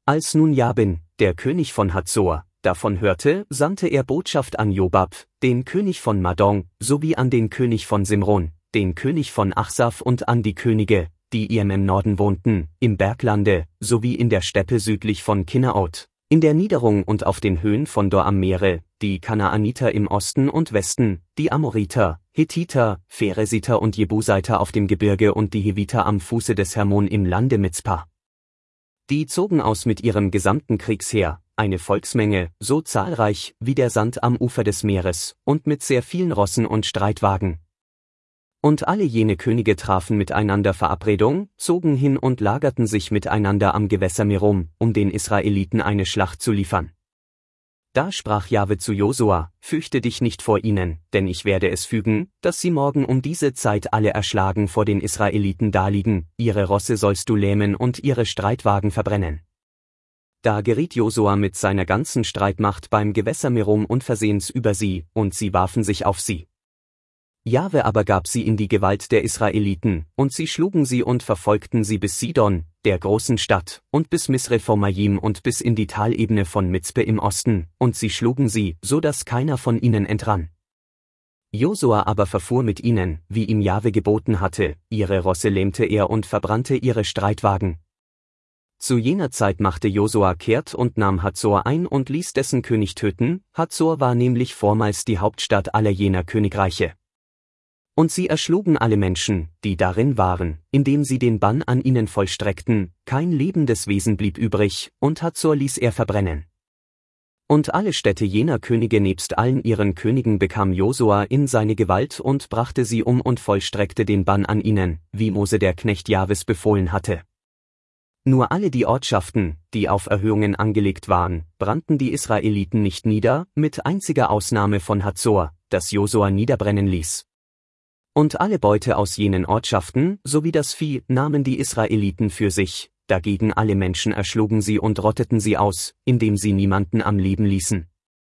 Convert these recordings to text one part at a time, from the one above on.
Als nun Jabin, der König von Hazor, davon hörte, sandte er Botschaft an Jobab, den König von Madon, sowie an den König von Simron, den König von Achsaf und an die Könige, die ihm im Norden wohnten, im Berglande, sowie in der Steppe südlich von Kinnaot, in der Niederung und auf den Höhen von Dor am Meere, die Kanaaniter im Osten und Westen, die Amoriter, Hethiter, Pheresiter und Jebuseiter auf dem Gebirge und die Hiviter am Fuße des Hermon im Lande Mizpa. Die zogen aus mit ihrem gesamten Kriegsheer, eine Volksmenge, so zahlreich wie der Sand am Ufer des Meeres, und mit sehr vielen Rossen und Streitwagen. Und alle jene Könige trafen miteinander Verabredung, zogen hin und lagerten sich miteinander am Gewässer Merom, um den Israeliten eine Schlacht zu liefern. Da sprach Jahwe zu Josua: Fürchte dich nicht vor ihnen, denn ich werde es fügen, dass sie morgen um diese Zeit alle erschlagen vor den Israeliten daliegen, ihre Rosse sollst du lähmen und ihre Streitwagen verbrennen. Da geriet Josua mit seiner ganzen Streitmacht beim Gewässer Merom unversehens über sie, und sie warfen sich auf sie. Jahwe aber gab sie in die Gewalt der Israeliten, und sie schlugen sie und verfolgten sie bis Sidon, der großen Stadt, und bis Misrephomaim und bis in die Talebene von Mizpe im Osten, und sie schlugen sie, so dass keiner von ihnen entrann. Josua aber verfuhr mit ihnen, wie ihm Jahwe geboten hatte, ihre Rosse lähmte er und verbrannte ihre Streitwagen. Zu jener Zeit machte Josua kehrt und nahm Hazor ein und ließ dessen König töten. Hazor war nämlich vormals die Hauptstadt aller jener Königreiche. Und sie erschlugen alle Menschen, die darin waren, indem sie den Bann an ihnen vollstreckten, kein lebendes Wesen blieb übrig, und Hazor ließ er verbrennen. Und alle Städte jener Könige nebst allen ihren Königen bekam Josua in seine Gewalt und brachte sie um und vollstreckte den Bann an ihnen, wie Mose der Knecht Jahwes befohlen hatte. Nur alle die Ortschaften, die auf Erhöhungen angelegt waren, brannten die Israeliten nicht nieder, mit einziger Ausnahme von Hazor, das Josua niederbrennen ließ. Und alle Beute aus jenen Ortschaften, sowie das Vieh, nahmen die Israeliten für sich, dagegen alle Menschen erschlugen sie und rotteten sie aus, indem sie niemanden am Leben ließen.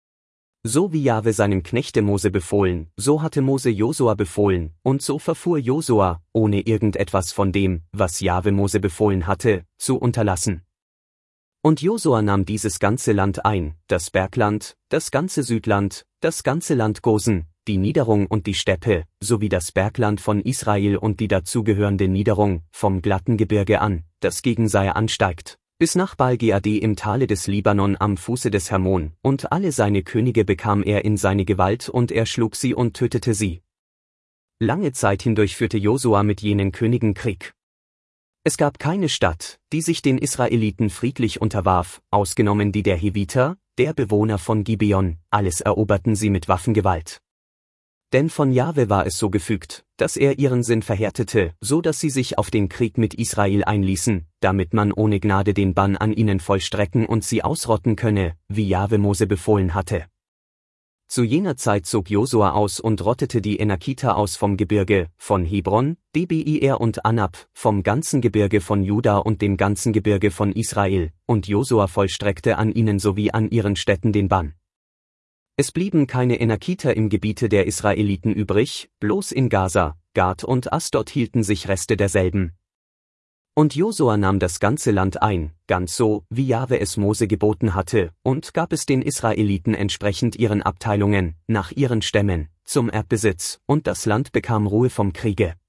So wie Jahwe seinem Knechte Mose befohlen, so hatte Mose Josua befohlen, und so verfuhr Josua, ohne irgendetwas von dem, was Jahwe Mose befohlen hatte, zu unterlassen. Und Josua nahm dieses ganze Land ein, das Bergland, das ganze Südland, das ganze Land Gosen, die Niederung und die Steppe, sowie das Bergland von Israel und die dazugehörende Niederung, vom glatten Gebirge an, das gegen Seir ansteigt, bis nach Baal-Geade im Tale des Libanon am Fuße des Hermon, und alle seine Könige bekam er in seine Gewalt und er schlug sie und tötete sie. Lange Zeit hindurch führte Josua mit jenen Königen Krieg. Es gab keine Stadt, die sich den Israeliten friedlich unterwarf, ausgenommen die der Hiviter, der Bewohner von Gibeon, alles eroberten sie mit Waffengewalt. Denn von Jahwe war es so gefügt, dass er ihren Sinn verhärtete, so dass sie sich auf den Krieg mit Israel einließen, damit man ohne Gnade den Bann an ihnen vollstrecken und sie ausrotten könne, wie Jahwe Mose befohlen hatte. Zu jener Zeit zog Josua aus und rottete die Enakiter aus vom Gebirge, von Hebron, Debir und Anab, vom ganzen Gebirge von Juda und dem ganzen Gebirge von Israel, und Josua vollstreckte an ihnen sowie an ihren Städten den Bann. Es blieben keine Enakiter im Gebiete der Israeliten übrig, bloß in Gaza, Gad und Asdod hielten sich Reste derselben. Und Josua nahm das ganze Land ein, ganz so, wie Jahwe es Mose geboten hatte, und gab es den Israeliten entsprechend ihren Abteilungen, nach ihren Stämmen, zum Erbesitz, und das Land bekam Ruhe vom Kriege.